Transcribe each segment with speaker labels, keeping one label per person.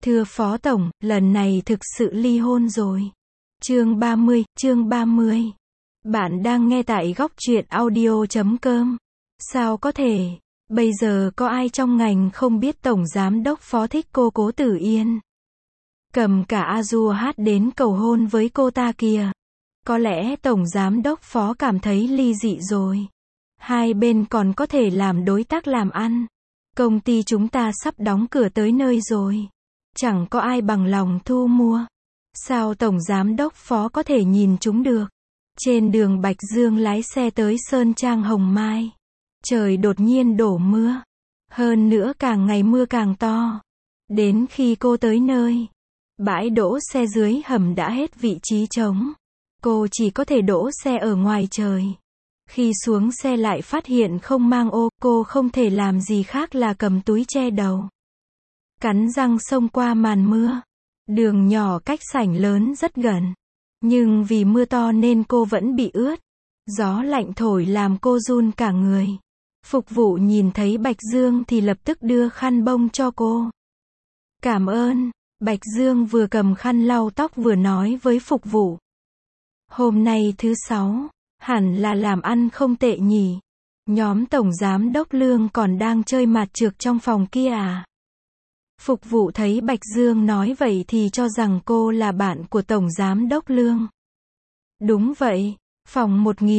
Speaker 1: Thưa Phó Tổng, lần này thực sự ly hôn rồi. Chương 30. Bạn đang nghe tại góc truyện audio.com. Sao có thể? Bây giờ có ai trong ngành không biết Tổng Giám đốc Phó thích cô Cố Tử Yên? Cầm cả A-dua hát đến cầu hôn với cô ta kìa. Có lẽ Tổng Giám đốc Phó cảm thấy ly dị rồi. Hai bên còn có thể làm đối tác làm ăn. Công ty chúng ta sắp đóng cửa tới nơi rồi. Chẳng có ai bằng lòng thu mua. Sao Tổng Giám đốc Phó có thể nhìn chúng được? Trên đường Bạch Dương lái xe tới Sơn Trang Hồng Mai. Trời đột nhiên đổ mưa. Hơn nữa càng ngày mưa càng to. Đến khi cô tới nơi, bãi đỗ xe dưới hầm đã hết vị trí trống. Cô chỉ có thể đỗ xe ở ngoài trời. Khi xuống xe lại phát hiện không mang ô, cô không thể làm gì khác là cầm túi che đầu. Cắn răng xông qua màn mưa. Đường nhỏ cách sảnh lớn rất gần. Nhưng vì mưa to nên cô vẫn bị ướt. Gió lạnh thổi làm cô run cả người. Phục vụ nhìn thấy Bạch Dương thì lập tức đưa khăn bông cho cô. Cảm ơn. Bạch Dương vừa cầm khăn lau tóc vừa nói với phục vụ. Hôm nay thứ Sáu, hẳn là làm ăn không tệ nhỉ. Nhóm Tổng Giám đốc Lương còn đang chơi mạt trược trong phòng kia à? Phục vụ thấy Bạch Dương nói vậy thì cho rằng cô là bạn của Tổng Giám đốc Lương. Đúng vậy, phòng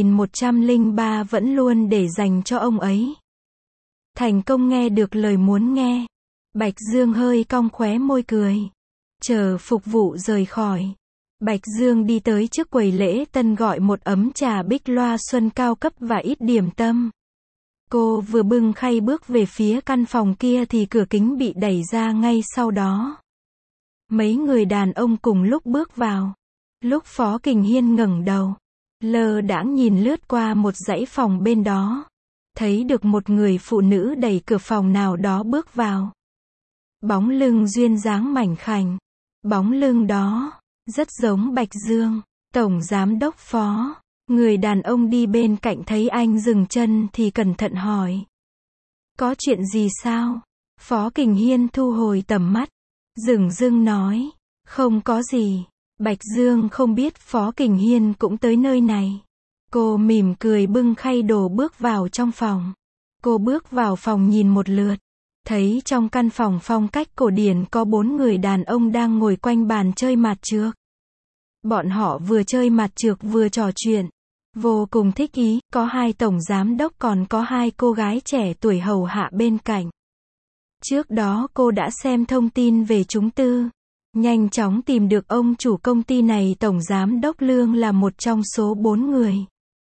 Speaker 1: 1103 vẫn luôn để dành cho ông ấy. Thành công nghe được lời muốn nghe. Bạch Dương hơi cong khóe môi cười. Chờ phục vụ rời khỏi. Bạch Dương đi tới trước quầy lễ tân gọi một ấm trà bích loa xuân cao cấp và ít điểm tâm. Cô vừa bưng khay bước về phía căn phòng kia thì cửa kính bị đẩy ra ngay sau đó. Mấy người đàn ông cùng lúc bước vào. Lúc Phó Kình Hiên ngẩng đầu, lơ đãng nhìn lướt qua một dãy phòng bên đó. Thấy được một người phụ nữ đẩy cửa phòng nào đó bước vào. Bóng lưng duyên dáng mảnh khảnh. Bóng lưng đó rất giống Bạch Dương, Tổng Giám đốc Phó. Người đàn ông đi bên cạnh thấy anh dừng chân thì cẩn thận hỏi. Có chuyện gì sao? Phó Kình Hiên thu hồi tầm mắt. Dửng dưng nói. Không có gì. Bạch Dương không biết Phó Kình Hiên cũng tới nơi này. Cô mỉm cười bưng khay đồ bước vào trong phòng. Cô bước vào phòng nhìn một lượt. Thấy trong căn phòng phong cách cổ điển có 4 người đàn ông đang ngồi quanh bàn chơi mạt trược. Bọn họ vừa chơi mạt trược vừa trò chuyện. Vô cùng thích ý, có 2 tổng giám đốc còn có 2 cô gái trẻ tuổi hầu hạ bên cạnh. Trước đó cô đã xem thông tin về chúng tư. Nhanh chóng tìm được ông chủ công ty này. Tổng Giám đốc Lương là một trong số 4 người.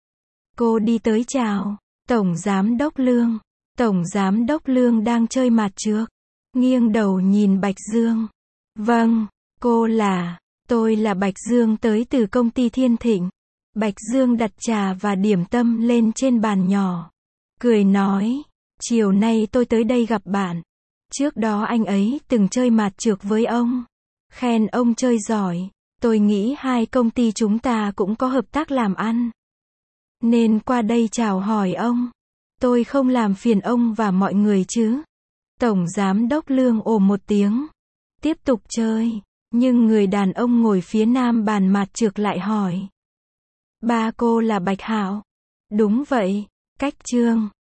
Speaker 1: Cô đi tới chào. Tổng Giám đốc Lương. Tổng Giám đốc Lương đang chơi mạt trược. Nghiêng đầu nhìn Bạch Dương. Vâng, tôi là Bạch Dương tới từ công ty Thiên Thịnh. Bạch Dương đặt trà và điểm tâm lên trên bàn nhỏ. Cười nói, chiều nay tôi tới đây gặp bạn. Trước đó anh ấy từng chơi mạt trược với ông. Khen ông chơi giỏi. Tôi nghĩ hai công ty chúng ta cũng có hợp tác làm ăn. Nên qua đây chào hỏi ông. Tôi không làm phiền ông và mọi người chứ? Tổng Giám đốc Lương ồ một tiếng. Tiếp tục chơi. Nhưng người đàn ông ngồi phía nam bàn mạt trược lại hỏi. Ba cô là Bạch Hạo? Đúng vậy. Cách Trương.